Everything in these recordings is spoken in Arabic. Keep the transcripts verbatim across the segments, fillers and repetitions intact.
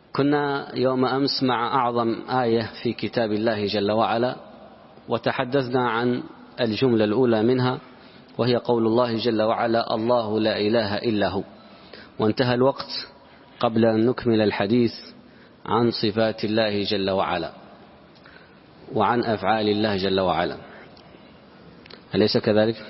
كنا يوم أمس مع أعظم آية في كتاب الله جل وعلا، وتحدثنا عن الجملة الأولى منها، وهي قول الله جل وعلا: الله لا إله إلا هو. وانتهى الوقت قبل أن نكمل الحديث عن صفات الله جل وعلا وعن أفعال الله جل وعلا، أليس كذلك؟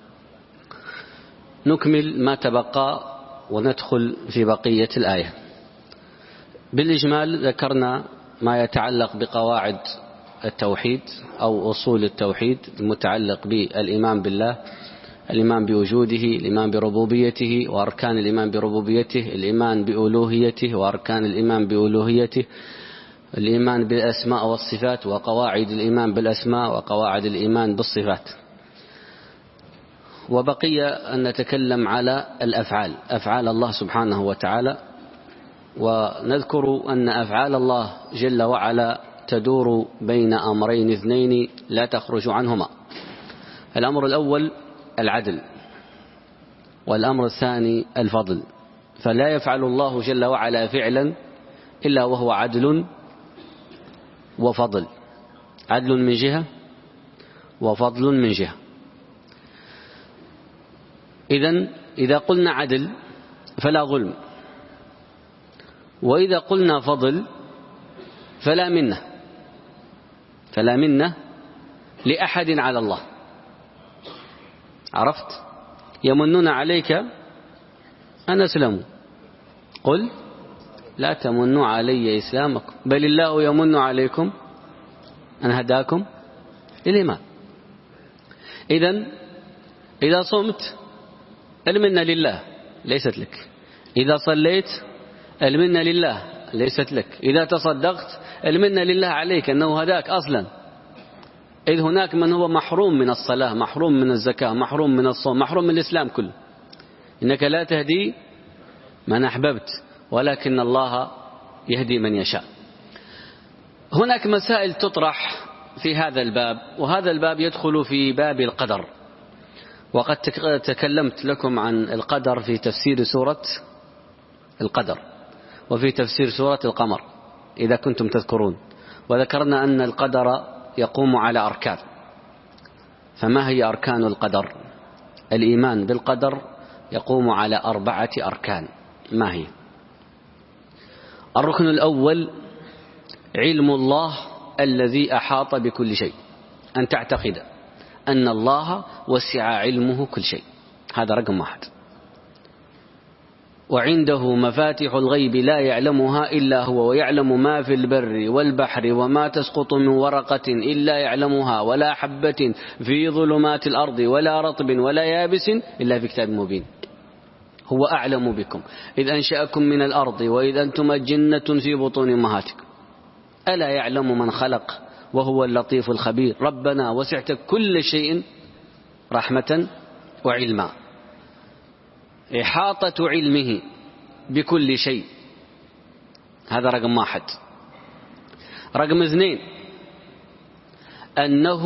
نكمل ما تبقى وندخل في بقية الآية. بالإجمال ذكرنا ما يتعلق بقواعد التوحيد أو أصول التوحيد المتعلق بالإيمان بالله، الإيمان بوجوده، الإيمان بربوبيته وأركان الإيمان بربوبيته، الإيمان بألوهيته وأركان الإيمان بألوهيته، الإيمان بالأسماء والصفات وقواعد الإيمان بالأسماء وقواعد الإيمان بالصفات. وبقي أن نتكلم على الأفعال، أفعال الله سبحانه وتعالى، ونذكر أن أفعال الله جل وعلا تدور بين أمرين اثنين لا تخرج عنهما. الأمر الأول العدل، والأمر الثاني الفضل. فلا يفعل الله جل وعلا فعلا إلا وهو عدل وفضل، عدل من جهة وفضل من جهة. إذن إذا قلنا عدل فلا ظلم، وإذا قلنا فضل فلا منة، فلا منة لأحد على الله. عرفت؟ يمنون عليك أن أسلموا، قل لا تمنوا علي إسلامكم بل الله يمن عليكم أن هداكم للإيمان. إذن إذا صمت المنة لله ليست لك، إذا صليت المنة لله ليست لك، إذا تصدقت المنة لله عليك أنه هداك أصلا، إذ هناك من هو محروم من الصلاة، محروم من الزكاة، محروم من الصوم، محروم من الإسلام كله. إنك لا تهدي من أحببت ولكن الله يهدي من يشاء. هناك مسائل تطرح في هذا الباب، وهذا الباب يدخل في باب القدر، وقد تكلمت لكم عن القدر في تفسير سورة القدر وفي تفسير سورة القمر إذا كنتم تذكرون، وذكرنا أن القدر يقوم على أركان. فما هي أركان القدر؟ الإيمان بالقدر يقوم على أربعة أركان. ما هي؟ الركن الأول علم الله الذي أحاط بكل شيء، أن تعتقد أن الله وسع علمه كل شيء، هذا رقم واحد. وعنده مفاتح الغيب لا يعلمها إلا هو، ويعلم ما في البر والبحر وما تسقط من ورقة إلا يعلمها، ولا حبة في ظلمات الأرض ولا رطب ولا يابس إلا في كتاب مبين. هو أعلم بكم إذ أنشأكم من الأرض وإذ أنتم أجنة في بطون أمهاتكم ألا يعلم من خلق وهو اللطيف الخبير. ربنا وسعت كل شيء رحمة وعلما، إحاطة علمه بكل شيء، هذا رقم واحد. رقم اثنين أنه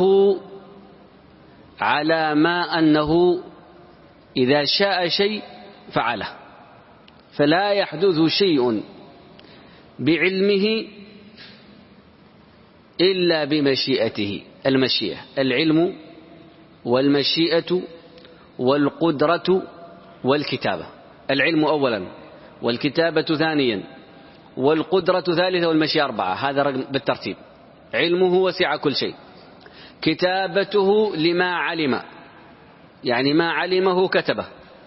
على ما أنه إذا شاء شيء فعله، فلا يحدث شيء بعلمه إلا بمشيئته. المشيئة، العلم والمشيئة والقدرة والكتابة. العلم أولا، والكتابة ثانيا، والقدرة ثالثة، والمشيئة أربعة. هذا بالترتيب. علمه وسع كل شيء، كتابته لما علم، يعني ما علمه كتبه،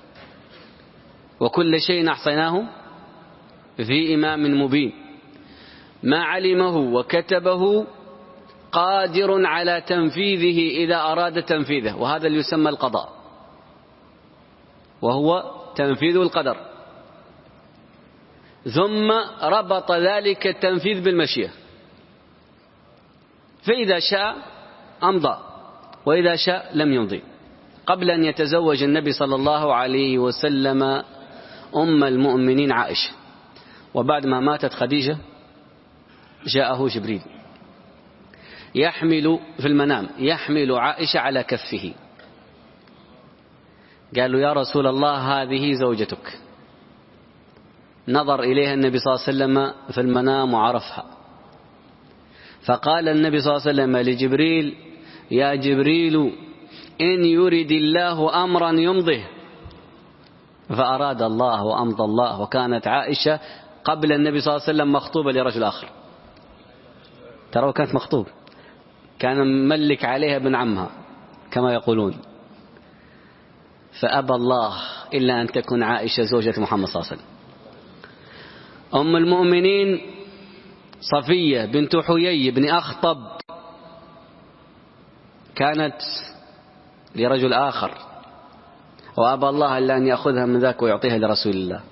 وكل شيء أحصيناه في إمام مبين. ما علمه وكتبه قادر على تنفيذه إذا أراد تنفيذه، وهذا اللي يسمى القضاء، وهو تنفيذ القدر. ثم ربط ذلك التنفيذ بالمشيئة، فإذا شاء أمضى وإذا شاء لم يمضي. قبل أن يتزوج النبي صلى الله عليه وسلم أم المؤمنين عائشة، وبعد ما ماتت خديجة جاءه جبريل يحمل في المنام، يحمل عائشة على كفه. قالوا: يا رسول الله هذه زوجتك. نظر إليها النبي صلى الله عليه وسلم في المنام وعرفها، فقال النبي صلى الله عليه وسلم لجبريل: يا جبريل إن يرد الله أمرا يمضه. فأراد الله وأمضى الله، وكانت عائشة قبل النبي صلى الله عليه وسلم مخطوبة لرجل آخر. ترى كانت مخطوبة، كان مملك عليها ابن عمها كما يقولون، فأبى الله إلا أن تكون عائشة زوجة محمد صلى الله عليه وسلم. أم المؤمنين صفية بنت حيي بن أخطب كانت لرجل آخر، وأبى الله إلا أن يأخذها من ذاك ويعطيها لرسول الله.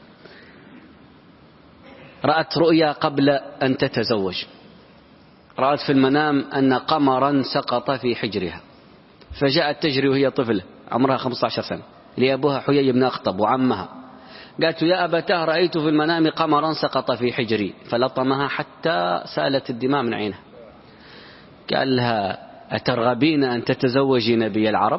رأت رؤيا قبل أن تتزوج، رأت في المنام أن قمرا سقط في حجرها، فجاءت تجري وهي طفلة عمرها خمسة عشر سنة لأبوها حيي بن أخطب وعمها، قالت: يا أبتاه رأيت في المنام قمرا سقط في حجري، فلطمها حتى سالت الدماء من عينها. قال لها: أترغبين أن تتزوجي نبي العرب؟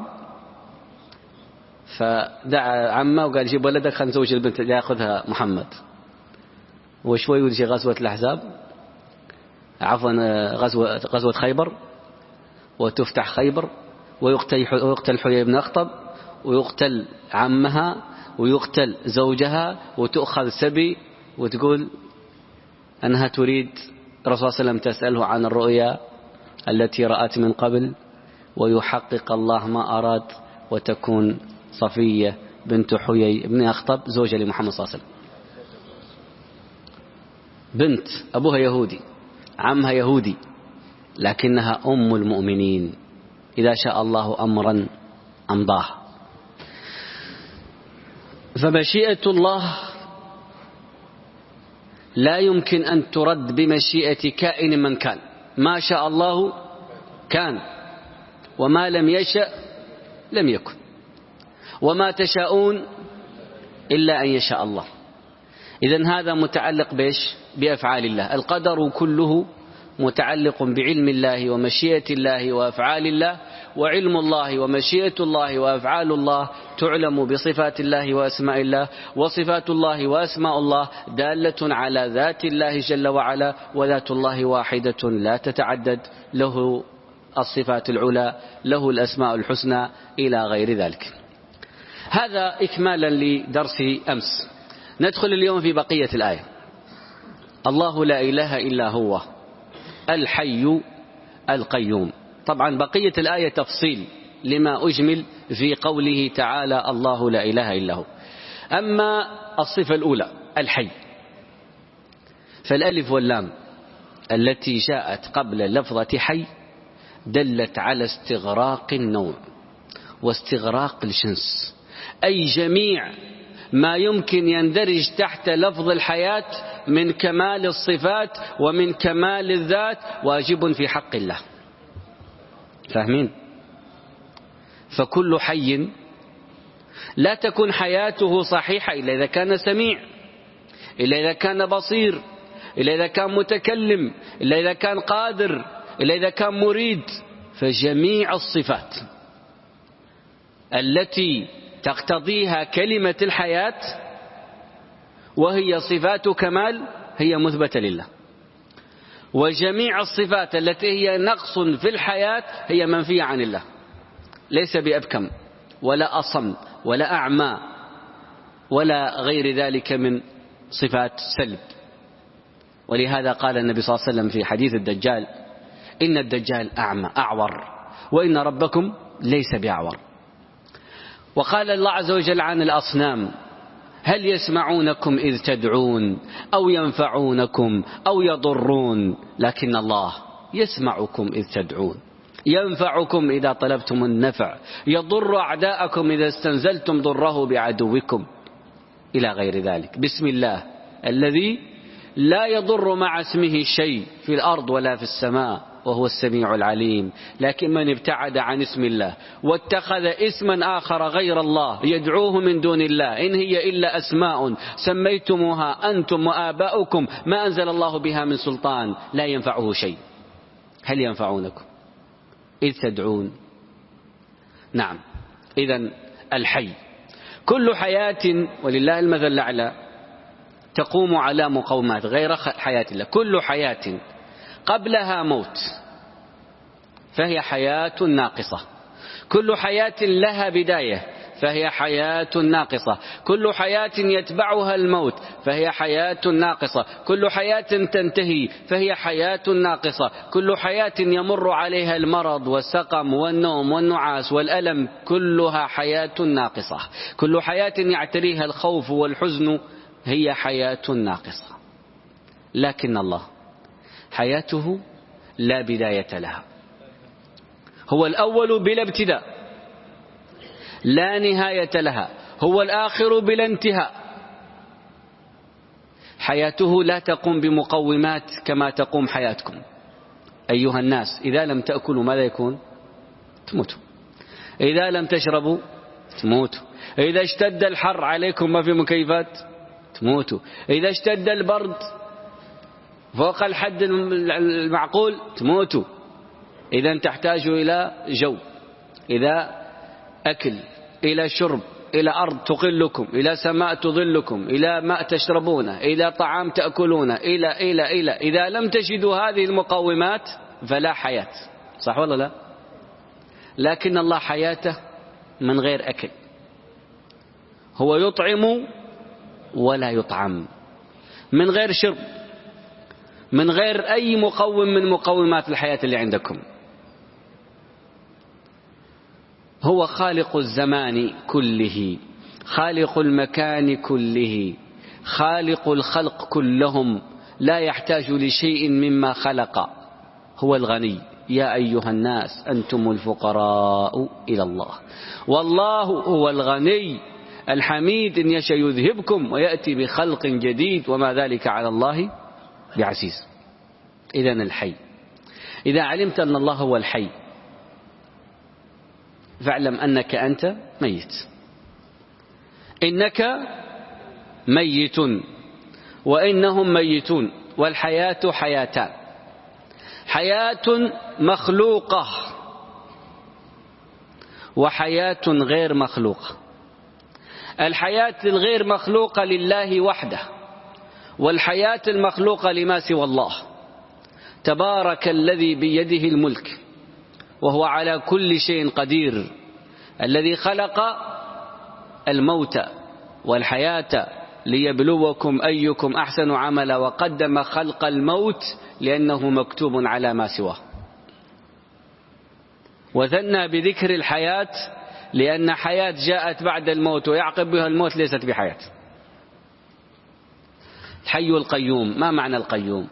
فدعا عمه وقال: جيب ولدك خلينا نزوج البنت اللي يأخذها محمد. وشوي وتجي غزوة الأحزاب، عفوا غزوة, غزوة خيبر، وتفتح خيبر، ويقتل, ويقتل حيي بن أخطب، ويقتل عمها، ويقتل زوجها، وتؤخذ سبي، وتقول أنها تريد الرسول صلى الله عليه وسلم تسأله عن الرؤيا التي رأت من قبل، ويحقق الله ما أراد، وتكون صفية بنت حيي بن أخطب زوجة لمحمد صلى الله عليه وسلم. بنت أبوها يهودي، عمها يهودي، لكنها أم المؤمنين، إذا شاء الله أمرا أمضاه. فمشيئة الله لا يمكن أن ترد بمشيئة كائن من كان، ما شاء الله كان، وما لم يشأ لم يكن، وما تشاءون إلا أن يشاء الله. إذن هذا متعلق بإيش؟ بأفعال الله. القدر كله متعلق بعلم الله ومشيئة الله وأفعال الله، وعلم الله ومشيئة الله وأفعال الله تعلم بصفات الله وأسماء الله، وصفات الله وأسماء الله دالة على ذات الله جل وعلا، وذات الله واحدة لا تتعدد، له الصفات العلى، له الأسماء الحسنى، إلى غير ذلك. هذا إكمالا لدرس أمس. ندخل اليوم في بقية الآية. الله لا إله إلا هو الحي القيوم. طبعا بقية الآية تفصيل لما أجمل في قوله تعالى الله لا إله إلا هو. أما الصفة الأولى الحي، فالألف واللام التي جاءت قبل لفظة حي دلت على استغراق النوع واستغراق الجنس، أي جميع ما يمكن يندرج تحت لفظ الحياة من كمال الصفات ومن كمال الذات واجب في حق الله. فاهمين؟ فكل حي لا تكون حياته صحيحة إلا إذا كان سميع، إلا إذا كان بصير، إلا إذا كان متكلم، إلا إذا كان قادر، إلا إذا كان مريد. فجميع الصفات التي تقتضيها كلمة الحياة وهي صفات كمال هي مثبتة لله، وجميع الصفات التي هي نقص في الحياة هي منفية عن الله، ليس بأبكم ولا أصم ولا أعمى ولا غير ذلك من صفات سلب. ولهذا قال النبي صلى الله عليه وسلم في حديث الدجال: إن الدجال أعمى أعور وإن ربكم ليس بأعور. وقال الله عز وجل عن الأصنام: هل يسمعونكم إذ تدعون أو ينفعونكم أو يضرون، لكن الله يسمعكم إذ تدعون، ينفعكم إذا طلبتم النفع، يضر أعداءكم إذا استنزلتم ضره بعدوكم، إلى غير ذلك. بسم الله الذي لا يضر مع اسمه شيء في الأرض ولا في السماء وهو السميع العليم. لكن من ابتعد عن اسم الله واتخذ اسما آخر غير الله يدعوه من دون الله إن هي إلا أسماء سميتموها أنتم وآباؤكم ما أنزل الله بها من سلطان لا ينفعه شيء. هل ينفعونكم إذ تدعون؟ نعم. إذن الحي كل حياة ولله المثل الأعلى تقوم على مقومات غير حياة الله. كل حياة قبلها موت فهي حياة ناقصة، كل حياة لها بداية فهي حياة ناقصة، كل حياة يتبعها الموت فهي حياة ناقصة، كل حياة تنتهي فهي حياة ناقصة، كل حياة يمر عليها المرض والسقم والنوم والنعاس والألم كلها حياة ناقصة، كل حياة يعتريها الخوف والحزن هي حياة ناقصة. لكن الله حياته لا بداية لها، هو الأول بلا ابتداء لا نهاية لها، هو الآخر بلا انتهاء. حياته لا تقوم بمقومات كما تقوم حياتكم أيها الناس. إذا لم تأكلوا ماذا يكون؟ تموتوا. إذا لم تشربوا تموتوا. إذا اشتد الحر عليكم ما في مكيفات تموتوا. إذا اشتد البرد فوق الحد المعقول تموتوا. إذا تحتاجوا إلى جو، إلى أكل، إلى شرب، إلى أرض تقلكم، إلى سماء تظلكم، إلى ماء تشربونه، إلى طعام تأكلونه، إلى إلى إلى إذا لم تجدوا هذه المقومات فلا حياة. صح ولا لا؟ لكن الله حياته من غير أكل، هو يطعم ولا يطعم، من غير شرب، من غير أي مقوم من مقومات الحياة اللي عندكم. هو خالق الزمان كله، خالق المكان كله، خالق الخلق كلهم، لا يحتاج لشيء مما خلق. هو الغني. يا أيها الناس أنتم الفقراء إلى الله والله هو الغني الحميد، إن يشاء يذهبكم ويأتي بخلق جديد وما ذلك على الله بعزيز. إذن الحي، إذا علمت أن الله هو الحي فاعلم أنك أنت ميت، إنك ميت وإنهم ميتون. والحياة حياتان، حياة مخلوقة وحياة غير مخلوقة. الحياة الغير مخلوقة لله وحده، والحياة المخلوقة لما سوى الله. تبارك الذي بيده الملك وهو على كل شيء قدير، الذي خلق الموت والحياة ليبلوكم أيكم أحسن عملا، وقدم خلق الموت لأنه مكتوب على ما سواه، وثنى بذكر الحياة لأن حياة جاءت بعد الموت ويعقب بها الموت ليست بحياة. الحي القيوم. ما معنى القيوم؟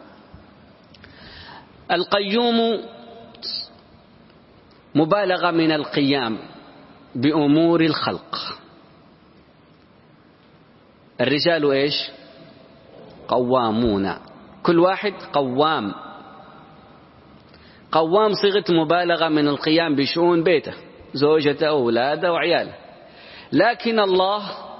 القيوم مبالغة من القيام بأمور الخلق. الرجال إيش؟ قوامون، كل واحد قوام. قوام صيغة مبالغة من القيام بشؤون بيته، زوجته أولاده وعياله. لكن الله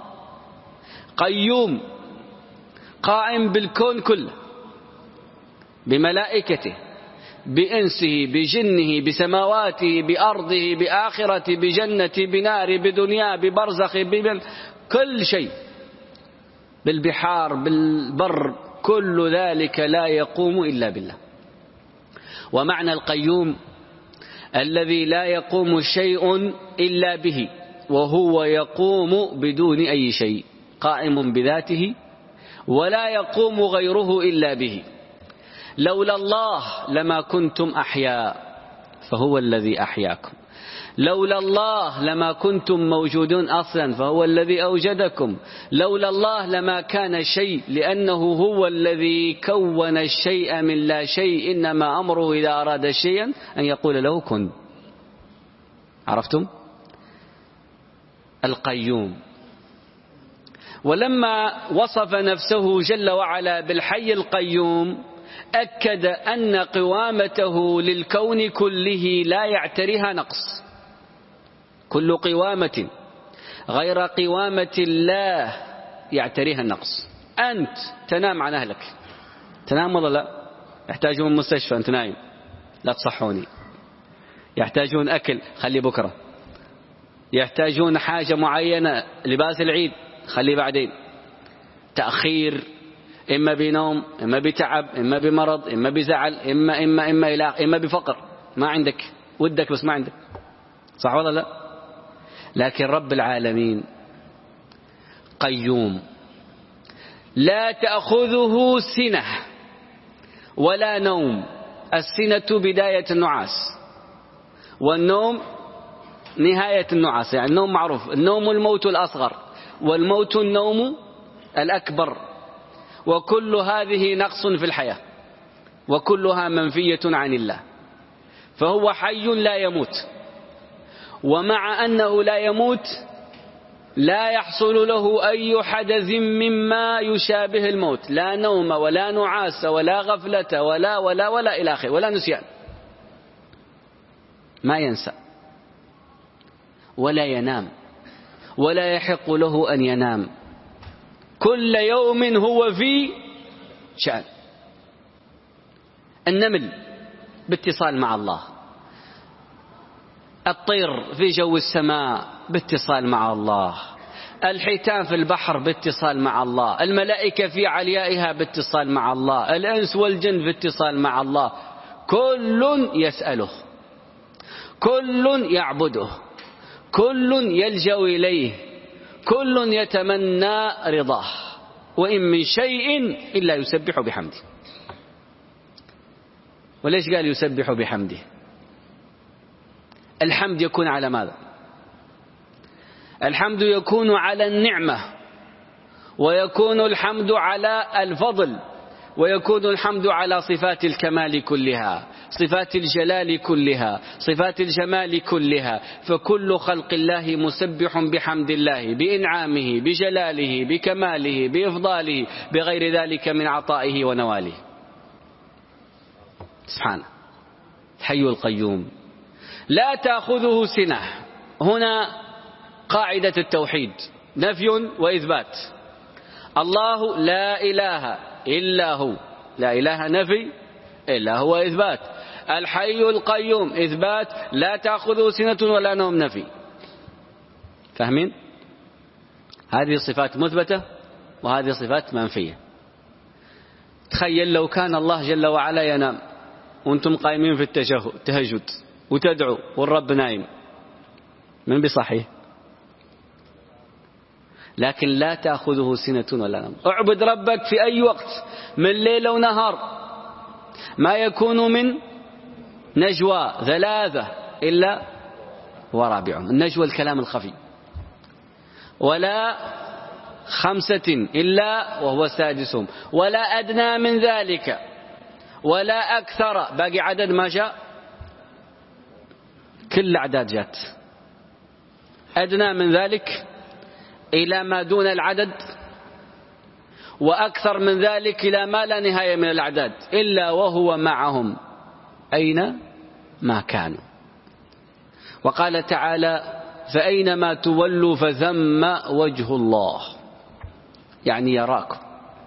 قيوم، قائم بالكون كله، بملائكته، بإنسه، بجنه، بسماواته، بأرضه، بآخرته، بجنته، بناره، بدنياه، ببرزخه، بكل شيء، بالبحار، بالبر، كل ذلك لا يقوم إلا بالله. ومعنى القيوم الذي لا يقوم شيء إلا به، وهو يقوم بدون أي شيء، قائم بذاته ولا يقوم غيره إلا به. لولا الله لما كنتم أحياء فهو الذي أحياكم، لولا الله لما كنتم موجودون أصلا فهو الذي أوجدكم، لولا الله لما كان شيء، لأنه هو الذي كون الشيء من لا شيء، إنما أمره إذا أراد شيئا أن يقول له كن. عرفتم؟ القيوم. ولما وصف نفسه جل وعلا بالحي القيوم أكد أن قوامته للكون كله لا يعتريها نقص. كل قوامة غير قوامة الله يعتريها النقص. أنت تنام عن أهلك، تنام ولا لا؟ يحتاجون مستشفى، أنت نايم، لا تصحوني. يحتاجون أكل، خلي بكرة. يحتاجون حاجة معينة، لباس العيد، خلي بعدين. تأخير إما بنوم، إما بتعب، إما بمرض، إما بزعل، إما إما إما إلى إما بفقر، ما عندك، ودك بس ما عندك، صح ولا لا؟ لكن رب العالمين قيوم لا تأخذه سنة ولا نوم. السنة بداية النعاس، والنوم نهاية النعاس. يعني النوم معروف، النوم الموت الأصغر، والموت النوم الأكبر، وكل هذه نقص في الحياة، وكلها منفية عن الله. فهو حي لا يموت، ومع أنه لا يموت لا يحصل له أي حدث مما يشابه الموت، لا نوم ولا نعاس ولا غفلة ولا ولا ولا إلى آخره، ولا نسيان، ما ينسى ولا ينام، ولا يحق له أن ينام، كل يوم هو في شأن. النمل باتصال مع الله، الطير في جو السماء باتصال مع الله، الحيتان في البحر باتصال مع الله، الملائكة في عليائها باتصال مع الله، الأنس والجن باتصال مع الله، كل يسأله، كل يعبده، كل يلجأ إليه، كل يتمنى رضاه، وإن من شيء إلا يسبح بحمده. وليش قال يسبح بحمده؟ الحمد يكون على ماذا؟ الحمد يكون على النعمة، ويكون الحمد على الفضل، ويكون الحمد على صفات الكمال كلها، صفات الجلال كلها، صفات الجمال كلها. فكل خلق الله مسبح بحمد الله، بإنعامه، بجلاله، بكماله، بإفضاله، بغير ذلك من عطائه ونواله سبحانه. الحي القيوم لا تأخذه سنة. هنا قاعدة التوحيد، نفي وإثبات. الله لا إله إلا هو، لا إله نفي إلا هو إثبات. الحي القيوم إثبات، لا تأخذه سنة ولا نوم نفي. فاهمين؟ هذه صفات مثبتة وهذه صفات منفية. تخيل لو كان الله جل وعلا ينام وانتم قائمين في التهجد وتدعوا والرب نايم، من بصحيح؟ لكن لا تأخذه سنة ولا نوم. اعبد ربك في أي وقت من ليل ونهار، ما يكون من نجوى ثلاثة إلا ورابعهم، النجوى الكلام الخفي، ولا خمسة إلا وهو سادسهم، ولا أدنى من ذلك ولا أكثر. باقي عدد ما جاء، كل أعداد جات. أدنى من ذلك إلى ما دون العدد، وأكثر من ذلك إلى ما لا نهاية من الأعداد، إلا وهو معهم أين ما كانوا. وقال تعالى: فأينما تولوا فثم وجه الله، يعني يراكم.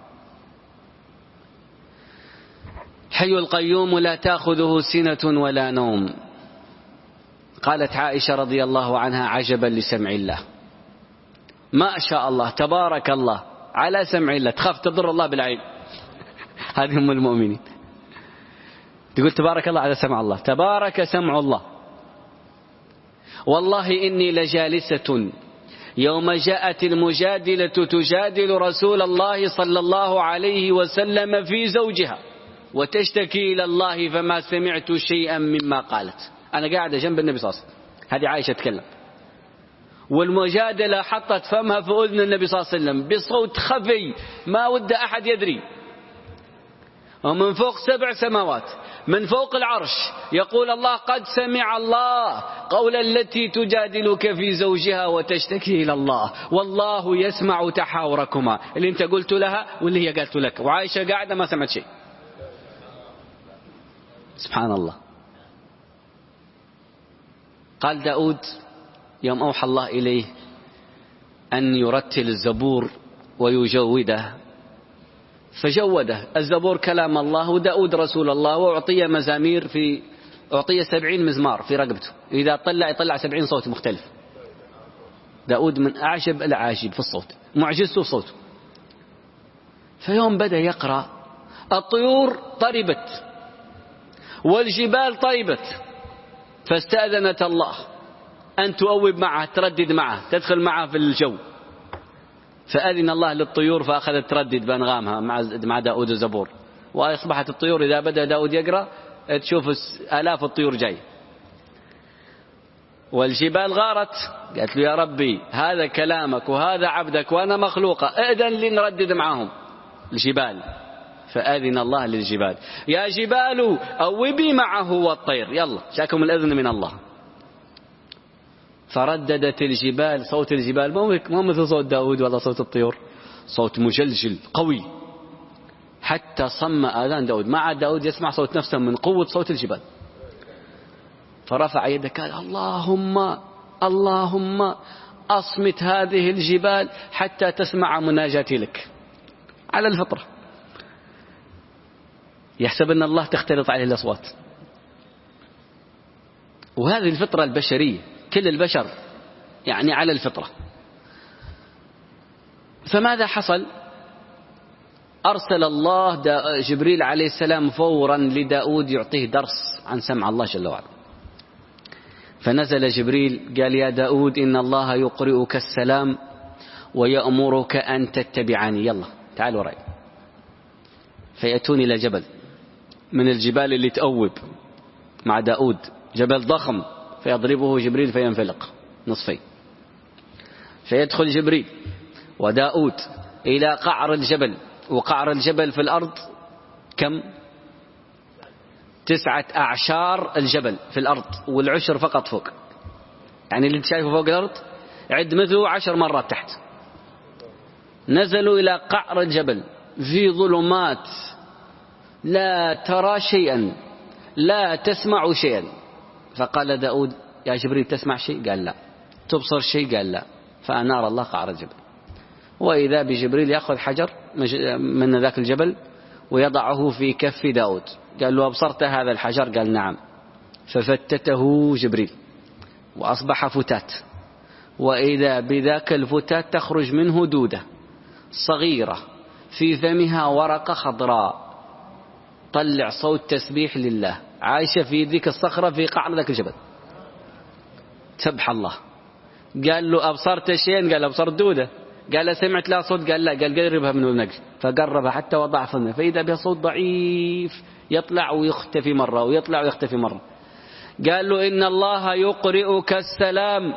حي القيوم لا تأخذه سنة ولا نوم. قالت عائشة رضي الله عنها: عجبا لسمع الله، ما شاء الله تبارك الله على سمع الله، تخاف تضر الله بالعين. هذه هم المؤمنين، تقول تبارك الله على سمع الله، تبارك سمع الله. والله إني لجالسة يوم جاءت المجادلة تجادل رسول الله صلى الله عليه وسلم في زوجها وتشتكي إلى الله فما سمعت شيئا مما قالت. أنا قاعدة جنب النبي صلى الله عليه وسلم، هذه عائشة تكلم، والمجادلة حطت فمها في أذن النبي صلى الله عليه وسلم بصوت خفي ما ود أحد يدري، ومن فوق سبع سماوات، من فوق العرش، يقول الله: قد سمع الله قول التي تجادلك في زوجها وتشتكي إلى الله، والله يسمع تحاوركما، اللي انت قلت لها واللي هي قالت لك. وعائشة قاعدة ما سمعت شيء. سبحان الله. قال داود يوم أوحى الله إليه أن يرتل الزبور ويجوده، فجوده. الزبور كلام الله، وداود رسول الله، وأعطي مزامير، في أعطي سبعين مزمار في رقبته، إذا طلع يطلع سبعين صوت مختلف. داود من أعجب العاجب في الصوت، معجزته في صوته. فيوم بدأ يقرأ الطيور طربت والجبال طيبت، فاستأذنت الله أن تؤوب معه، تردد معه، تدخل معه في الجو. فأذن الله للطيور فأخذت تردد بأنغامها مع داود الزبور، وأصبحت الطيور إذا بدأ داود يقرأ تشوف آلاف الطيور جاي. والجبال غارت، قالت له يا ربي هذا كلامك وهذا عبدك وأنا مخلوقة، أذن لي نردد معهم الجبال. فأذن الله للجبال يا جبال أوبي معه والطير، يلا جاكم الأذن من الله. فرددت الجبال، صوت الجبال مو مثل صوت داود ولا صوت الطيور، صوت مجلجل قوي حتى صم آذان داود. مع داود يسمع صوت نفسه من قوة صوت الجبال. فرفع يده قال اللهم اللهم أصمت هذه الجبال حتى تسمع مناجاتي لك. على الفطرة، يحسب أن الله تختلط عليه الأصوات، وهذه الفطرة البشرية، كل البشر يعني على الفطرة. فماذا حصل؟ أرسل الله جبريل عليه السلام فورا لداود يعطيه درس عن سمع الله جل وعلا. فنزل جبريل قال يا داود إن الله يقرئك السلام ويأمرك أن تتبعني، يلا تعال وراي. فيأتون إلى جبل من الجبال اللي تأوب مع داود، جبل ضخم، فيضربه جبريل فينفلق نصفين. فيدخل جبريل وداود إلى قعر الجبل، وقعر الجبل في الأرض كم؟ تسعة أعشار الجبل في الأرض، والعشر فقط فوق. يعني اللي شايفه فوق الأرض عد مثله عشر مرات تحت. نزلوا إلى قعر الجبل في ظلمات لا ترى شيئا لا تسمع شيئا. فقال داود يا جبريل تسمع شيء؟ قال لا. تبصر شيء؟ قال لا. فأنار الله قعر الجبل، وإذا بجبريل يأخذ حجر من ذاك الجبل ويضعه في كف داود. قال له أبصرت هذا الحجر؟ قال نعم. ففتته جبريل وأصبح فتات، وإذا بذاك الفتات تخرج منه دودة صغيرة في فمها ورقة خضراء طلع صوت تسبيح لله، عايشة في ذيك الصخرة في قعر ذاك الجبل سبح الله. قال له أبصرت شيئا؟ قال أبصرت دودة. قال سمعت لا صوت؟ قال لا. قال قربها من النجل، فقربها حتى وضع فمه، فإذا بها صوت ضعيف يطلع ويختفي مرة ويطلع ويختفي مرة. قال له إن الله يقرئك السلام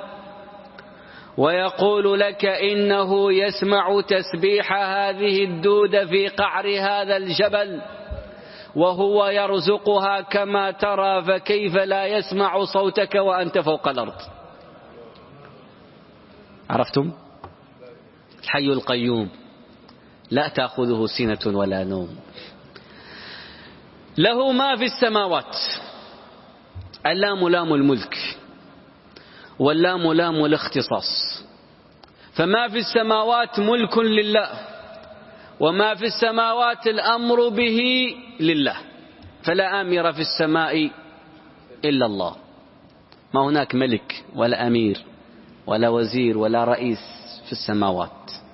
ويقول لك إنه يسمع تسبيح هذه الدودة في قعر هذا الجبل وهو يرزقها كما ترى، فكيف لا يسمع صوتك وأنت فوق الأرض؟ عرفتم؟ الحي القيوم لا تأخذه سنة ولا نوم، له ما في السماوات. اللام لام الملك واللام لام الاختصاص. فما في السماوات ملك لله، وما في السماوات الأمر به لله، فلا آمر في السماء إلا الله. ما هناك ملك ولا أمير ولا وزير ولا رئيس في السماوات،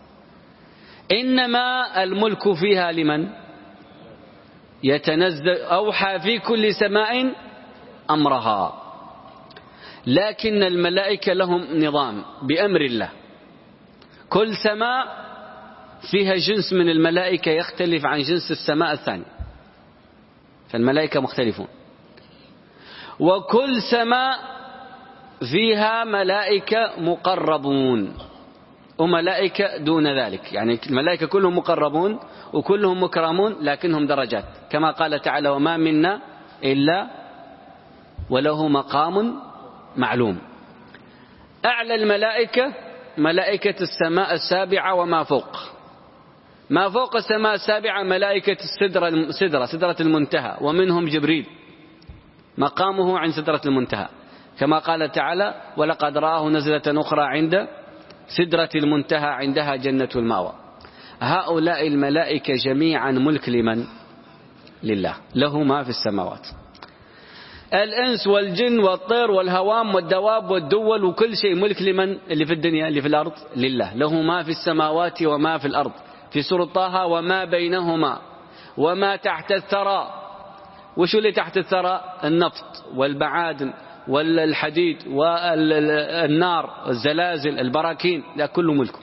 إنما الملك فيها لمن يتنزل. أوحى في كل سماء أمرها، لكن الملائكة لهم نظام بأمر الله. كل سماء فيها جنس من الملائكة يختلف عن جنس السماء الثاني، فالملائكة مختلفون. وكل سماء فيها ملائكة مقربون وملائكة دون ذلك، يعني الملائكة كلهم مقربون وكلهم مكرمون لكنهم درجات، كما قال تعالى وما منا إلا وله مقام معلوم. أعلى الملائكة ملائكة السماء السابعة وما فوق. ما فوق السماء السابعة ملائكة السدرة سدرة سدرة المنتهى، ومنهم جبريل مقامه عند سدرة المنتهى، كما قال تعالى ولقد رآه نزلة أخرى عند سدرة المنتهى عندها جنة المأوى. هؤلاء الملائكة جميعا ملك لمن؟ لله، له ما في السماوات. الإنس والجن والطير والهوام والدواب والدول وكل شيء ملك لمن؟ اللي في الدنيا اللي في الأرض لله، له ما في السماوات وما في الأرض، في سورة طه وما بينهما وما تحت الثرى. وشو اللي تحت الثرى؟ النفط والمعادن والحديد والنار الزلازل البراكين، لا كله ملكه.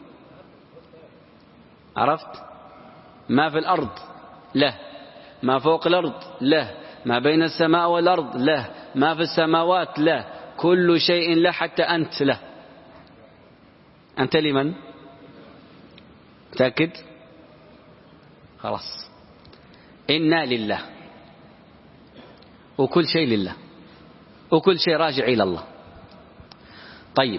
عرفت؟ ما في الأرض له، ما فوق الأرض له، ما بين السماء والأرض له، ما في السماوات له، كل شيء له حتى أنت له. أنت لمن؟ متأكد؟ خلاص إنا لله، وكل شيء لله، وكل شيء راجع إلى الله. طيب،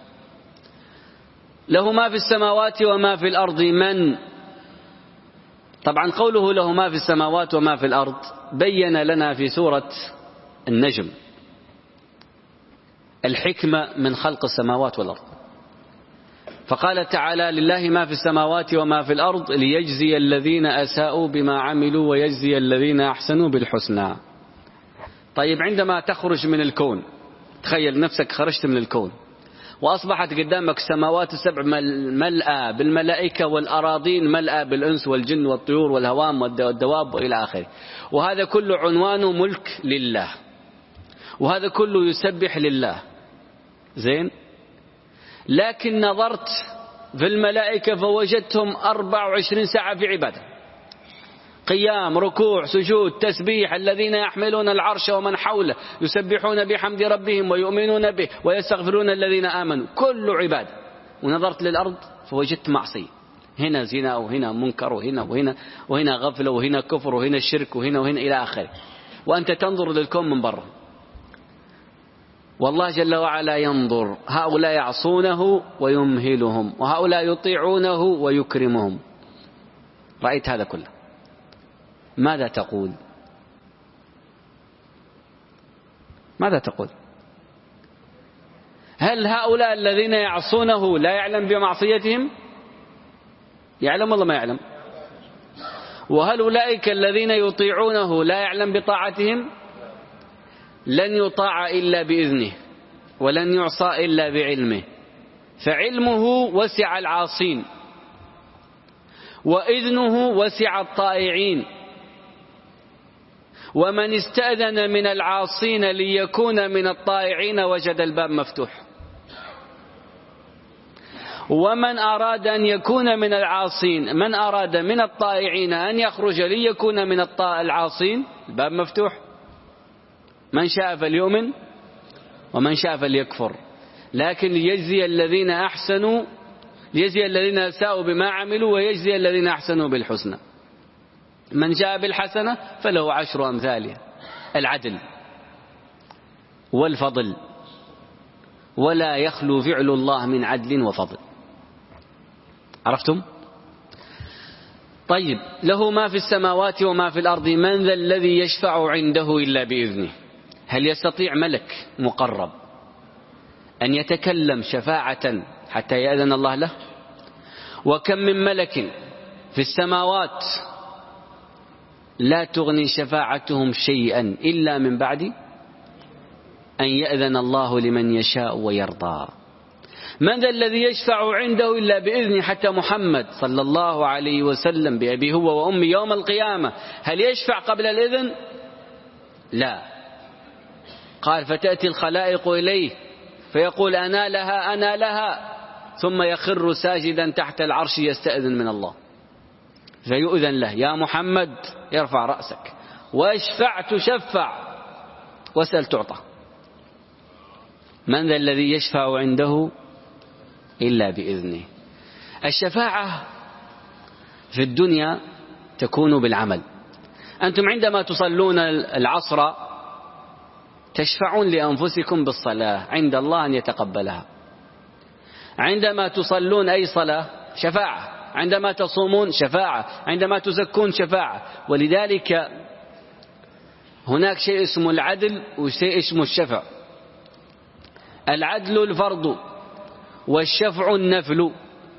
له ما في السماوات وما في الأرض من. طبعا قوله له ما في السماوات وما في الأرض بين لنا في سورة النجم الحكمة من خلق السماوات والأرض، فقال تعالى لله ما في السماوات وما في الأرض ليجزي الذين أساءوا بما عملوا ويجزي الذين أحسنوا بالحسنى. طيب، عندما تخرج من الكون، تخيل نفسك خرجت من الكون وأصبحت قدامك السماوات السبع ملأى بالملائكة والأراضين ملأى بالأنس والجن والطيور والهوام والدواب وإلى آخره، وهذا كله عنوانه ملك لله، وهذا كله يسبح لله. زين، لكن نظرت في الملائكة فوجدتهم أربع وعشرين ساعة في عبادة، قيام ركوع سجود تسبيح، الذين يحملون العرش ومن حوله يسبحون بحمد ربهم ويؤمنون به ويستغفرون الذين آمنوا، كل عبادة. ونظرت للأرض فوجدت معصية، هنا زنا وهنا منكر وهنا وهنا وهنا غفلة وهنا كفر وهنا الشرك وهنا وهنا إلى آخره، وأنت تنظر للكون من برا. والله جل وعلا ينظر، هؤلاء يعصونه ويمهلهم، وهؤلاء يطيعونه ويكرمهم. رأيت هذا كله، ماذا تقول؟ ماذا تقول؟ هل هؤلاء الذين يعصونه لا يعلم بمعصيتهم؟ يعلم والله ما يعلم. وهل أولئك الذين يطيعونه لا يعلم بطاعتهم؟ لن يطاع إلا بإذنه، ولن يعصى إلا بعلمه، فعلمه وسع العاصين، وإذنه وسع الطائعين. ومن استأذن من العاصين ليكون من الطائعين وجد الباب مفتوح، ومن أراد أن يكون من العاصين، من أراد من الطائعين أن يخرج ليكون من العاصين، الباب مفتوح. من شاء فليؤمن ومن شاء فليكفر، لكن ليجزي الذين أحسنوا، ليجزي الذين أساءوا بما عملوا ويجزي الذين أحسنوا بالحسنى. من جاء بالحسنة فله عشر أمثالها، العدل والفضل، ولا يخلو فعل الله من عدل وفضل. عرفتم؟ طيب، له ما في السماوات وما في الأرض من ذا الذي يشفع عنده إلا بإذنه. هل يستطيع ملك مقرب أن يتكلم شفاعة حتى يأذن الله له؟ وكم من ملك في السماوات لا تغني شفاعتهم شيئا إلا من بعد أن يأذن الله لمن يشاء ويرضى. من ذا الذي يشفع عنده إلا بإذنه؟ حتى محمد صلى الله عليه وسلم بأبي هو وأمي يوم القيامة هل يشفع قبل الإذن؟ لا. قال فتأتي الخلائق إليه فيقول أنا لها أنا لها، ثم يخر ساجدا تحت العرش يستأذن من الله، فيؤذن له يا محمد يرفع رأسك، واشفع تشفع، واسأل تعطى. من ذا الذي يشفع عنده إلا بإذنه. الشفاعة في الدنيا تكون بالعمل. أنتم عندما تصلون العصر تشفعون لأنفسكم بالصلاة عند الله أن يتقبلها. عندما تصلون أي صلاة شفاعة، عندما تصومون شفاعة، عندما تزكون شفاعة. ولذلك هناك شيء اسمه العدل وشيء اسمه الشفع. العدل الفرض والشفع النفل،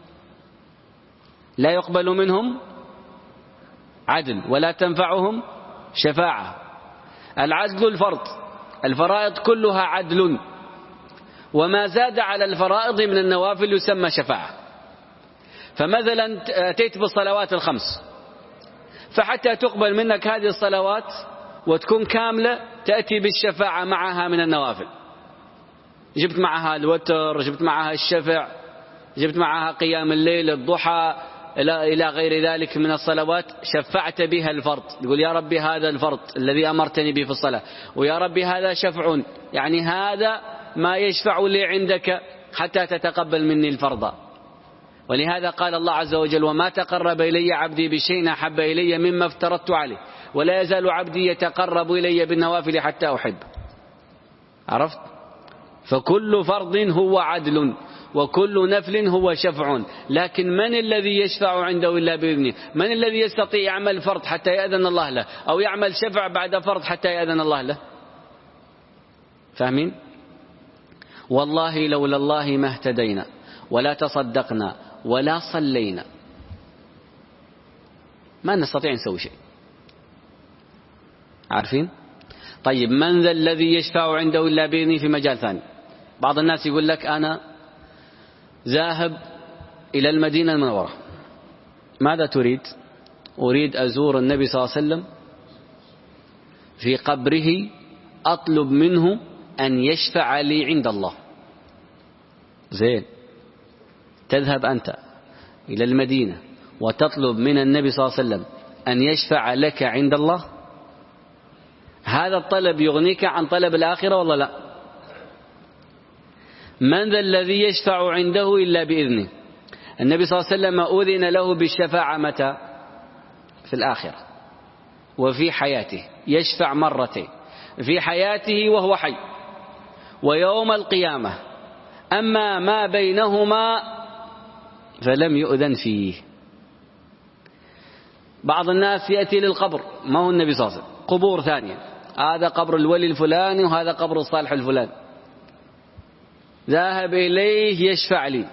لا يقبل منهم عدل ولا تنفعهم شفاعة. العدل الفرض، الفرائض كلها عدل، وما زاد على الفرائض من النوافل يسمى شفاعة. فمثلا أتيت بالصلوات الخمس، فحتى تقبل منك هذه الصلوات وتكون كاملة تأتي بالشفاعة معها من النوافل، جبت معها الوتر، جبت معها الشفع، جبت معها قيام الليل، الضحى، إلى غير ذلك من الصلوات، شفعت بها الفرض. تقول يا ربي هذا الفرض الذي أمرتني به في الصلاة، ويا ربي هذا شفع، يعني هذا ما يشفع لي عندك حتى تتقبل مني الفرض. ولهذا قال الله عز وجل: وما تقرب إلي عبدي بشيء أحب إلي مما افترضت عليه ولا يزال عبدي يتقرب إلي بالنوافل حتى أحب. عرفت؟ فكل فرض هو عدل وكل نفل هو شفع، لكن من الذي يشفع عنده إلا بإذنه؟ من الذي يستطيع يعمل فرض حتى يأذن الله له، أو يعمل شفع بعد فرض حتى يأذن الله له؟ فاهمين؟ والله لولا الله ما اهتدينا ولا تصدقنا ولا صلينا، ما نستطيع نسوي شيء. عارفين؟ طيب من ذا الذي يشفع عنده إلا بإذنه في مجال ثاني؟ بعض الناس يقول لك أنا ذاهب إلى المدينة المنورة، ماذا تريد؟ أريد أزور النبي صلى الله عليه وسلم في قبره، أطلب منه أن يشفع لي عند الله. زين، تذهب أنت إلى المدينة وتطلب من النبي صلى الله عليه وسلم أن يشفع لك عند الله؟ هذا الطلب يغنيك عن طلب الآخرة والله لا؟ من ذا الذي يشفع عنده إلا بإذنه؟ النبي صلى الله عليه وسلم أذن له بالشفاعة متى؟ في الآخرة وفي حياته، يشفع مرتين، في حياته وهو حي ويوم القيامة. أما ما بينهما فلم يؤذن فيه. بعض الناس يأتي للقبر، ما هو النبي صلى الله عليه وسلم، قبور ثانية، هذا قبر الولي الفلاني وهذا قبر الصالح الفلاني، ذاهب إليه يشفع لي.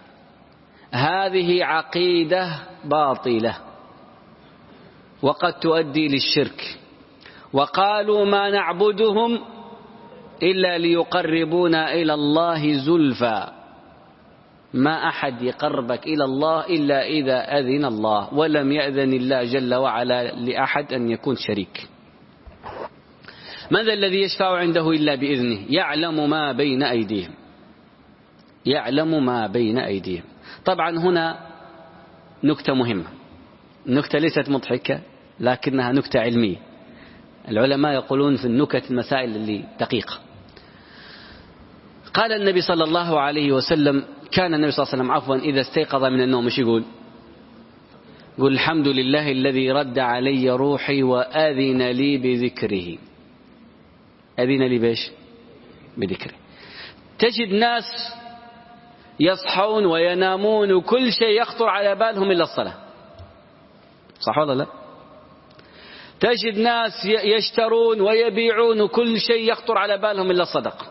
هذه عقيدة باطلة وقد تؤدي للشرك. وقالوا ما نعبدهم إلا ليقربونا إلى الله زلفى، ما أحد يقربك إلى الله إلا إذا أذن الله، ولم يأذن الله جل وعلا لأحد أن يكون شريك. ماذا الذي يشفع عنده إلا بإذنه؟ يعلم ما بين أيديهم، يعلم ما بين أيديهم. طبعا هنا نكتة مهمة، النكتة ليست مضحكة لكنها نكتة علمية. العلماء يقولون في النكت المسائل اللي دقيقة. قال النبي صلى الله عليه وسلم، كان النبي صلى الله عليه وسلم عفوا إذا استيقظ من النوم مش يقول؟ يقول الحمد لله الذي رد علي روحي وأذن لي بذكره. أذن لي بيش؟ بذكره. تجد ناس يصحون وينامون وكل شيء يخطر على بالهم إلا الصلاة، صح ولا لا؟ تجد ناس يشترون ويبيعون وكل شيء يخطر على بالهم إلا الصدقة.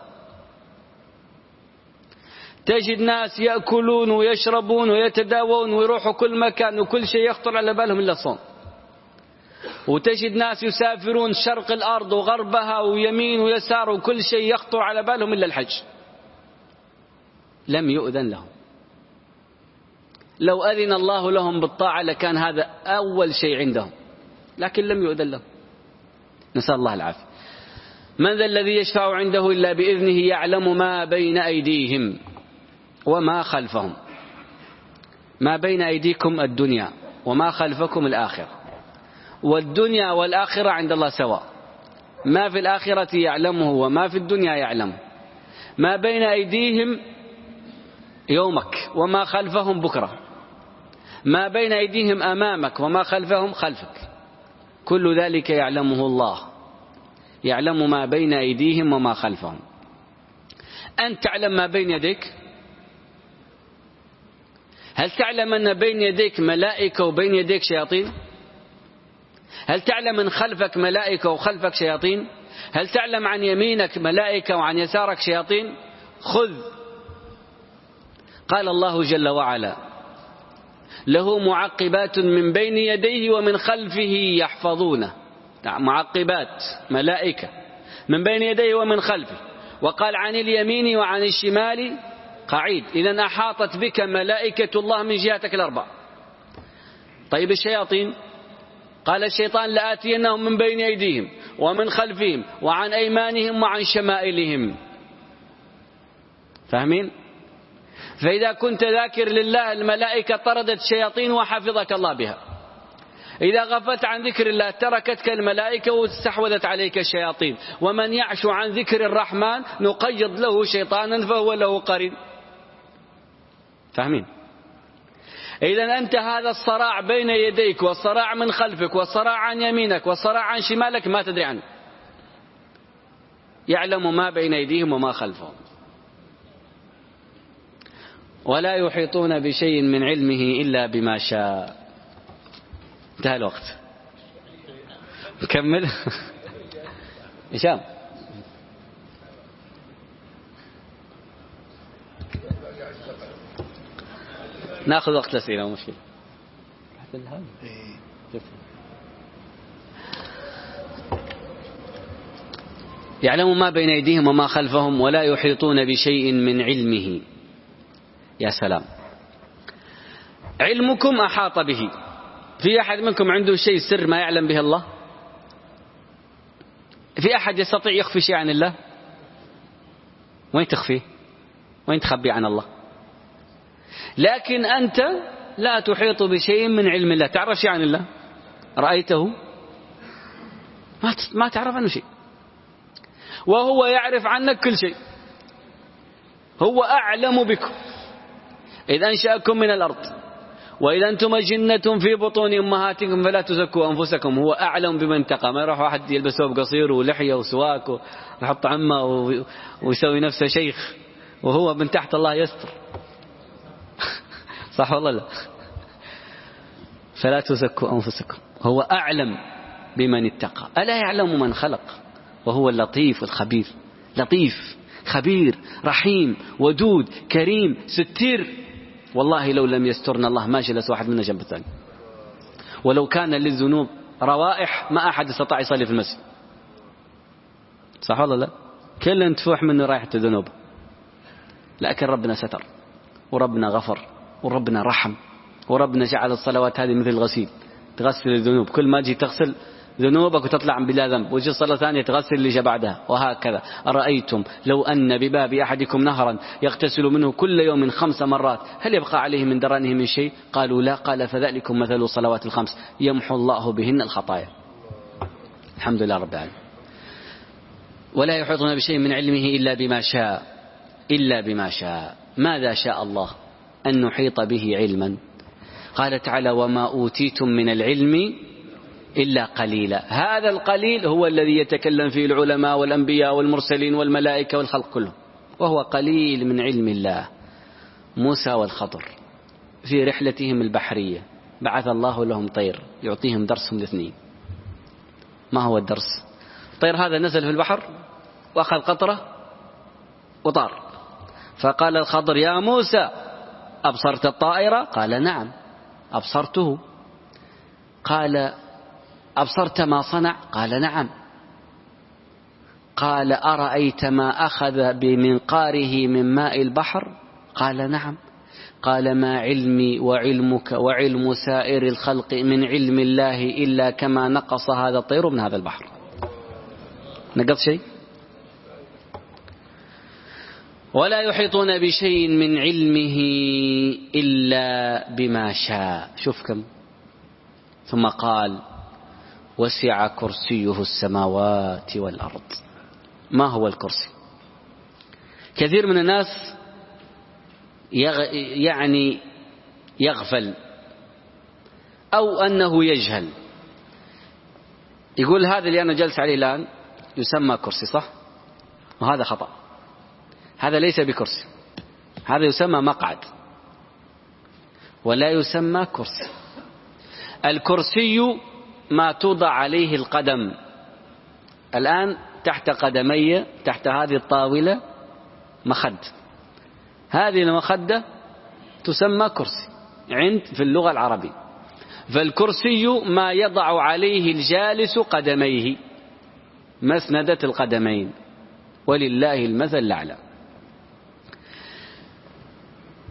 تجد ناس يأكلون ويشربون ويتداوون ويروحوا كل مكان وكل شيء يخطر على بالهم إلا الصوم. وتجد ناس يسافرون شرق الأرض وغربها ويمين ويسار وكل شيء يخطر على بالهم إلا الحج. لم يؤذن لهم. لو أذن الله لهم بالطاعة لكان هذا أول شيء عندهم، لكن لم يؤذن لهم، نسأل الله العافية. من ذا الذي يشفع عنده إلا بإذنه يعلم ما بين أيديهم وما خلفهم. ما بين أيديكم الدنيا وما خلفكم الآخرة، والدنيا والآخرة عند الله سواء، ما في الآخرة يعلمه وما في الدنيا يعلمه. ما بين أيديهم يومك وما خلفهم بكرة، ما بين أيديهم أمامك وما خلفهم خلفك، كل ذلك يعلمه الله، يعلم ما بين أيديهم وما خلفهم. أنت تعلم ما بين يديك؟ هل تعلم أن بين يديك ملائكة وبين يديك شياطين؟ هل تعلم أن خلفك ملائكة وخلفك شياطين؟ هل تعلم عن يمينك ملائكة وعن يسارك شياطين؟ خذ. قال الله جل وعلا له معقبات من بين يديه ومن خلفه يحفظونه. معقبات ملائكة من بين يديه ومن خلفه. وقال عن اليمين وعن الشمال قعيد. إذن أحاطت بك ملائكة الله من جهتك الأربع. طيب الشياطين، قال الشيطان لآتينهم من بين أيديهم ومن خلفهم وعن أيمانهم وعن شمائلهم. فاهمين؟ فإذا كنت ذاكر لله الملائكة طردت الشياطين وحفظك الله بها. إذا غفلت عن ذكر الله تركتك الملائكة واستحوذت عليك الشياطين. ومن يعش عن ذكر الرحمن نقيض له شيطانا فهو له قرين. فاهمين؟ إذن أنت هذا الصراع بين يديك والصراع من خلفك والصراع عن يمينك والصراع عن شمالك ما تدري عنه. يعلم ما بين أيديهم وما خلفهم. ولا يحيطون بشيء من علمه إلا بما شاء. انتهى الوقت. نكمل. هشام ناخذ وقت الأسئلة مشكلة. يعلم ما بين أيديهم وما خلفهم ولا يحيطون بشيء من علمه. يا سلام. علمكم أحاط به. في أحد منكم عنده شيء سر ما يعلم به الله؟ في أحد يستطيع يخفي شيء عن الله؟ وين تخفيه؟ وين تخبي عن الله؟ لكن أنت لا تحيط بشيء من علم الله. تعرف شيء عن الله؟ رأيته؟ ما تعرف عنه شيء. وهو يعرف عنك كل شيء. هو أعلم بكم إذ أنشأكم من الأرض وإذا أنتم جنة في بطون أمهاتكم فلا تزكوا أنفسكم. هو أعلم بمن اتقى. ما يروح واحد يلبس ثوب قصير ولحية وسواك ويحط عمه ويسوي نفسه شيخ وهو من تحت الله يستر. صح والله لا؟ فلا تزكوا أنفسكم. هو أعلم بمن اتقى. ألا يعلم من خلق وهو اللطيف الخبير. لطيف خبير رحيم ودود كريم ستير. والله لو لم يسترنا الله ما جلس واحد منا جنب الثاني. ولو كان للذنوب روائح ما أحد استطاع يصلي في المسجد. صح والله لا؟ كلنا تفوح منه رائحة الذنوب. لكن ربنا ستر وربنا غفر وربنا رحم وربنا جعل الصلوات هذه مثل الغسيل تغسل الذنوب. كل ما جي تغسل ذنوبك وتطلع بلا ذنب وجي الصلاة ثانية تغسل اللي جاء بعدها وهكذا. أرأيتم لو أن بباب أحدكم نهرا يغتسل منه كل يوم خمس مرات هل يبقى عليه من درانه من شيء؟ قالوا لا. قال فذلكم مثل الصلوات الخمس يمحو الله بهن الخطايا. الحمد لله رب العالمين. ولا يحيطون بشيء من علمه إلا بما شاء. إلا بما شاء. ماذا شاء الله أن نحيط به علما؟ قال تعالى وما أوتيتم من العلم إلا قليلا. هذا القليل هو الذي يتكلم فيه العلماء والأنبياء والمرسلين والملائكة والخلق كله وهو قليل من علم الله. موسى والخضر في رحلتهم البحرية بعث الله لهم طير يعطيهم درسهم الاثنين. ما هو الدرس؟ الطير هذا نزل في البحر وأخذ قطرة وطار. فقال الخضر يا موسى أبصرت الطائر؟ قال نعم أبصرته. قال أبصرت ما صنع؟ قال نعم. قال أرأيت ما أخذ بمنقاره من ماء البحر؟ قال نعم. قال ما علمي وعلمك وعلم سائر الخلق من علم الله إلا كما نقص هذا الطير من هذا البحر. نقص شيء؟ ولا يحيطون بشيء من علمه إلا بما شاء. شوف كم. ثم قال وسع كرسيه السماوات والأرض. ما هو الكرسي؟ كثير من الناس يغ... يعني يغفل أو أنه يجهل. يقول هذا اللي أنا جلس عليه الآن يسمى كرسي صح؟ وهذا خطأ. هذا ليس بكرسي. هذا يسمى مقعد ولا يسمى كرسي. الكرسي ما توضع عليه القدم. الآن تحت قدمي تحت هذه الطاولة مخد. هذه المخدة تسمى كرسي عند في اللغة العربية. فالكرسي ما يضع عليه الجالس قدميه مسندة القدمين ولله المثل الأعلى.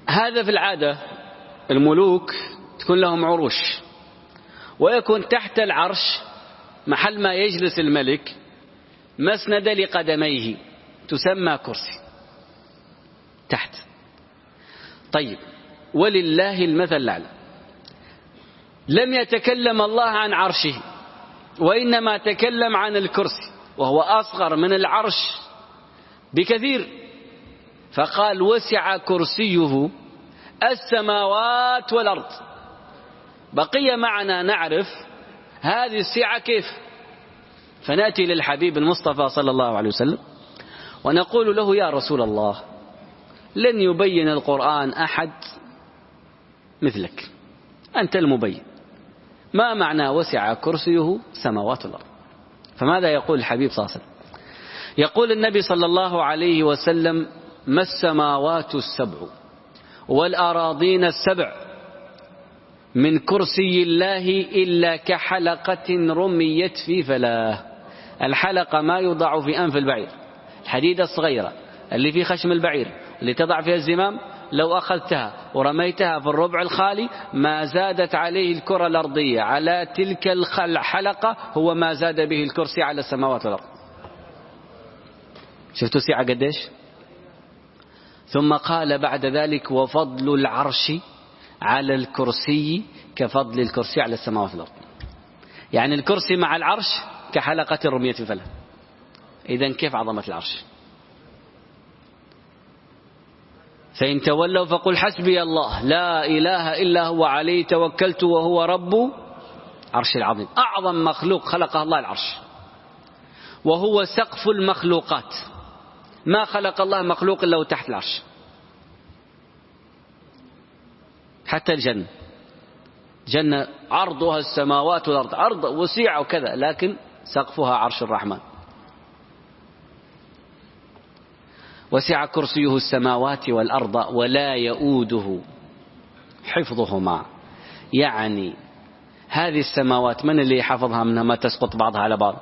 هذا في العادة الملوك تكون لهم عروش، ويكون تحت العرش محل ما يجلس الملك مسند لقدميه تسمى كرسي تحت. طيب، ولله المثل الأعلى. لم يتكلم الله عن عرشه، وإنما تكلم عن الكرسي، وهو أصغر من العرش بكثير، فقال وسع كرسيه السماوات والأرض. بقي معنا نعرف هذه السعة كيف، فنأتي للحبيب المصطفى صلى الله عليه وسلم ونقول له يا رسول الله، لن يبين القرآن أحد مثلك، أنت المبين. ما معنى وسع كرسيه السماوات والأرض؟ فماذا يقول الحبيب صلى الله عليه وسلم؟ يقول النبي صلى الله عليه وسلم ما السماوات السبع والأراضين السبع من كرسي الله إلا كحلقة رميت في فلاه. الحلقة ما يوضع في أنف البعير، الحديدة الصغيرة اللي في خشم البعير اللي تضع فيها الزمام، لو أخذتها ورميتها في الربع الخالي ما زادت عليه الكرة الأرضية على تلك الحلقة هو ما زاد به الكرسي على السماوات والأرض. شفتوا السعة قديش؟ ثم قال بعد ذلك وفضل العرش على الكرسي كفضل الكرسي على السماوات والأرض. يعني الكرسي مع العرش كحلقة رمية في فلاه. إذن كيف عظمة العرش؟ فإن تولوا فقل حسبي الله لا إله إلا هو عليه توكلت وهو رب عرش العظيم. أعظم مخلوق خلقه الله العرش، وهو سقف المخلوقات. ما خلق الله مخلوق إلا تحت العرش. حتى الجنة، جنة عرضها السماوات والأرض، عرض وسيع وكذا، لكن سقفها عرش الرحمن. وسع كرسيه السماوات والأرض ولا يؤوده حفظهما. يعني هذه السماوات من اللي يحفظها منها ما تسقط بعضها على بعض؟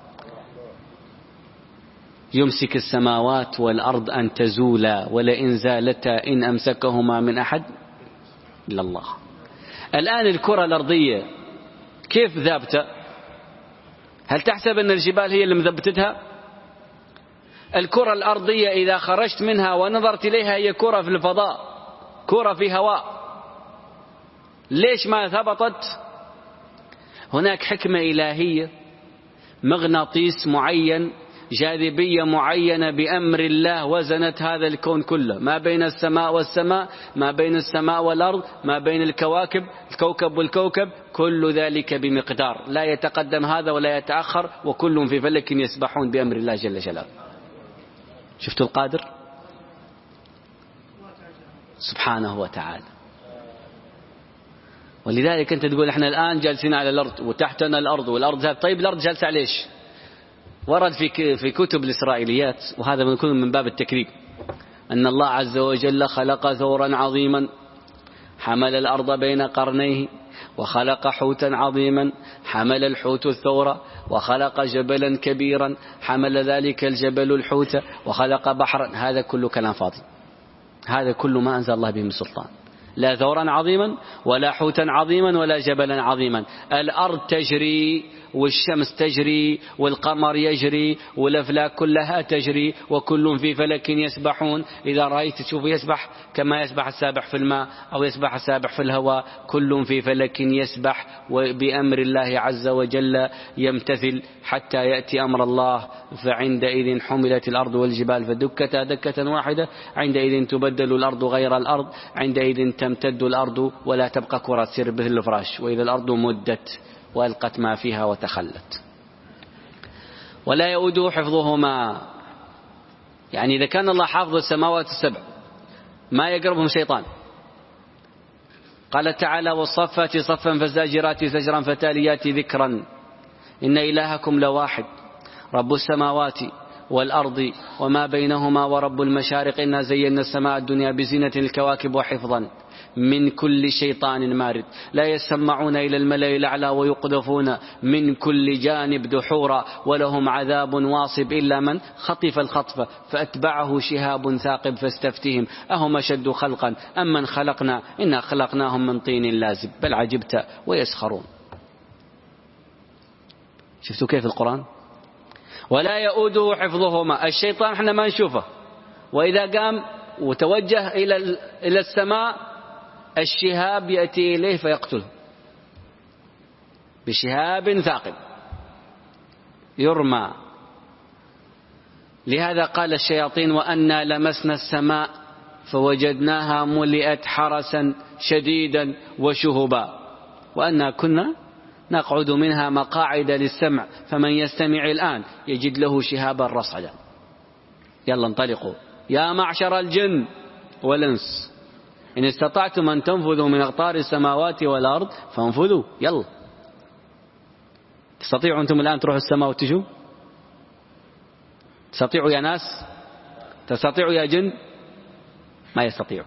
يمسك السماوات والأرض أن تزولا ولئن زالتا إن أمسكهما من أحد إلا الله. الآن الكرة الأرضية كيف ذابتة؟ هل تحسب أن الجبال هي اللي مثبتتها؟ الكرة الأرضية إذا خرجت منها ونظرت إليها هي كرة في الفضاء، كرة في هواء. ليش ما ثبتت؟ هناك حكمة إلهية، مغناطيس معين، جاذبية معينة بأمر الله وزنت هذا الكون كله، ما بين السماء والسماء، ما بين السماء والأرض، ما بين الكواكب، الكوكب والكوكب، كل ذلك بمقدار، لا يتقدم هذا ولا يتأخر، وكل في فلك يسبحون بأمر الله جل جلاله. شفتوا القادر سبحانه وتعالى. ولذلك أنت تقول إحنا الآن جالسين على الأرض وتحتنا الأرض والأرض ذهب. طيب الأرض جالسة على إيش؟ ورد في في كتب الإسرائيليات، وهذا بنكون من باب التكذيب، أن الله عز وجل خلق ثورا عظيما حمل الأرض بين قرنيه، وخلق حوتا عظيما حمل الحوت الثورة، وخلق جبلا كبيرا حمل ذلك الجبل الحوت، وخلق بحرا. هذا كله كلام فاضي، هذا كله ما أنزل الله به من سلطان، لا ثورا عظيما ولا حوتا عظيما ولا جبلا عظيما. الأرض تجري والشمس تجري والقمر يجري والأفلاك كلها تجري، وكل في فلك يسبحون. إذا رأيت تشوف يسبح كما يسبح السابح في الماء أو يسبح السابح في الهواء، كل في فلك يسبح وبأمر الله عز وجل يمتثل حتى يأتي أمر الله. فعندئذ حملت الأرض والجبال فدكتا دكة واحدة، عندئذ تبدل الأرض غير الأرض، عندئذ تمتد الأرض ولا تبقى كرة سير به الفراش، وإذا الأرض مدت وألقت ما فيها وتخلت. ولا يؤوده حفظهما. يعني إذا كان الله حافظ السماوات السبع ما يقربهم شيطان. قال تعالى والصفات صفا فالزاجرات زجرا فتاليات ذكرا إن إلهكم لواحد رب السماوات والأرض وما بينهما ورب المشارق إنا زينا السماء الدنيا بزينة الكواكب وحفظا من كل شيطان مارد لا يسمعون إلى الملأ الأعلى ويقذفون من كل جانب دحورا ولهم عذاب واصب إلا من خطف الخطفة فأتبعه شهاب ثاقب فاستفتهم أهم أشد خلقا أم من خلقنا إنا خلقناهم من طين لازب بل عجبت ويسخرون. شفتوا كيف القرآن؟ ولا يؤوده حفظهما. الشيطان احنا ما نشوفه، وإذا قام وتوجه إلى إلى السماء الشهاب يأتي إليه فيقتله بشهاب ثاقب يرمى. لهذا قال الشياطين وأنا لمسنا السماء فوجدناها ملئت حرسا شديدا وشهبا وأنا كنا نقعد منها مقاعد للسمع فمن يستمع الآن يجد له شهابا رصدا. يلا انطلقوا يا معشر الجن والإنس إن استطعتم أن تنفذوا من أقطار السماوات والأرض فانفذوا. يلا تستطيعوا أنتم الآن تروحوا السماء وتجوا؟ تستطيعوا يا ناس؟ تستطيعوا يا جن؟ ما يستطيعوا.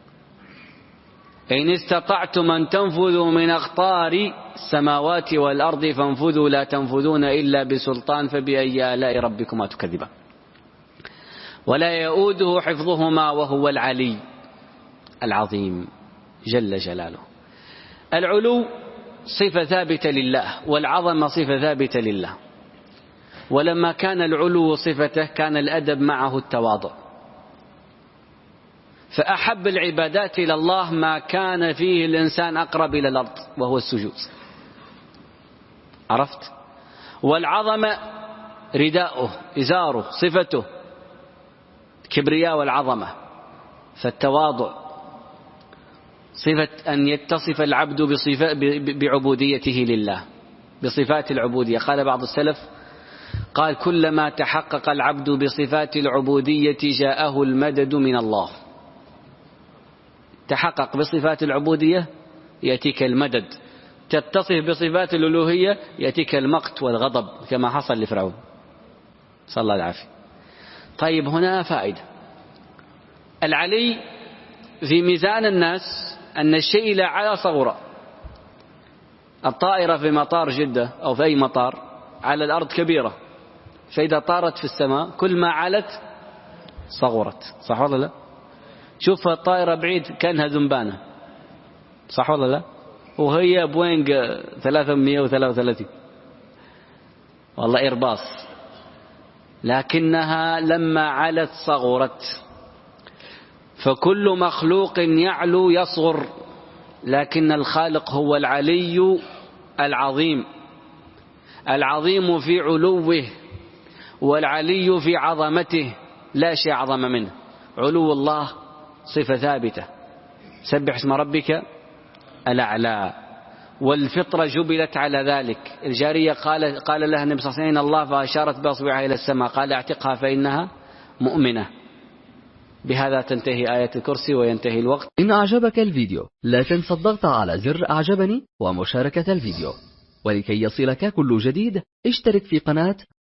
إن استطعتم أن تنفذوا من أقطار السماوات والأرض فانفذوا لا تنفذون إلا بسلطان فبأي آلاء ربكما تكذبان. ولا يؤوده حفظهما وهو العلي العظيم جل جلاله. العلو صفة ثابتة لله والعظمة صفة ثابتة لله، ولما كان العلو صفته كان الأدب معه التواضع، فأحب العبادات إلى الله ما كان فيه الإنسان أقرب إلى الأرض وهو السجود. عرفت؟ والعظمة رداؤه إزاره صفته كبرياء والعظمة، فالتواضع صفة أن يتصف العبد بصفة بعبوديته لله بصفات العبودية. قال بعض السلف قال كلما تحقق العبد بصفات العبودية جاءه المدد من الله. تحقق بصفات العبودية يأتيك المدد، تتصف بصفات الألوهية يأتيك المقت والغضب كما حصل لفرعون صلى الله العافية. طيب هنا فائدة. العلي في ميزان الناس أن الشيء لا على صغره. الطائرة في مطار جدة أو في أي مطار على الأرض كبيرة، فإذا طارت في السماء كل ما علت صغرت، صح ولا لا؟ شوف الطائرة بعيد كأنها ذنبانة، صح ولا لا؟ وهي بوينغ ثلاثمئة وثلاثة وثلاثين والله إيرباص، لكنها لما علت صغرت. فكل مخلوق يعلو يصغر، لكن الخالق هو العلي العظيم، العظيم في علوه والعلي في عظمته، لا شيء أعظم منه. علو الله صفة ثابتة، سبح اسم ربك الأعلى، والفطرة جبلت على ذلك. الجارية قال, قال لها النبي صلى الله عليه وسلم الله فأشارت بأصبعها إلى السماء قال اعتقها فإنها مؤمنة. بهذا تنتهي آية الكرسي وينتهي الوقت. إن أعجبك الفيديو لا تنسى الضغط على زر أعجبني ومشاركة الفيديو، ولكي يصلك كل جديد اشترك في قناة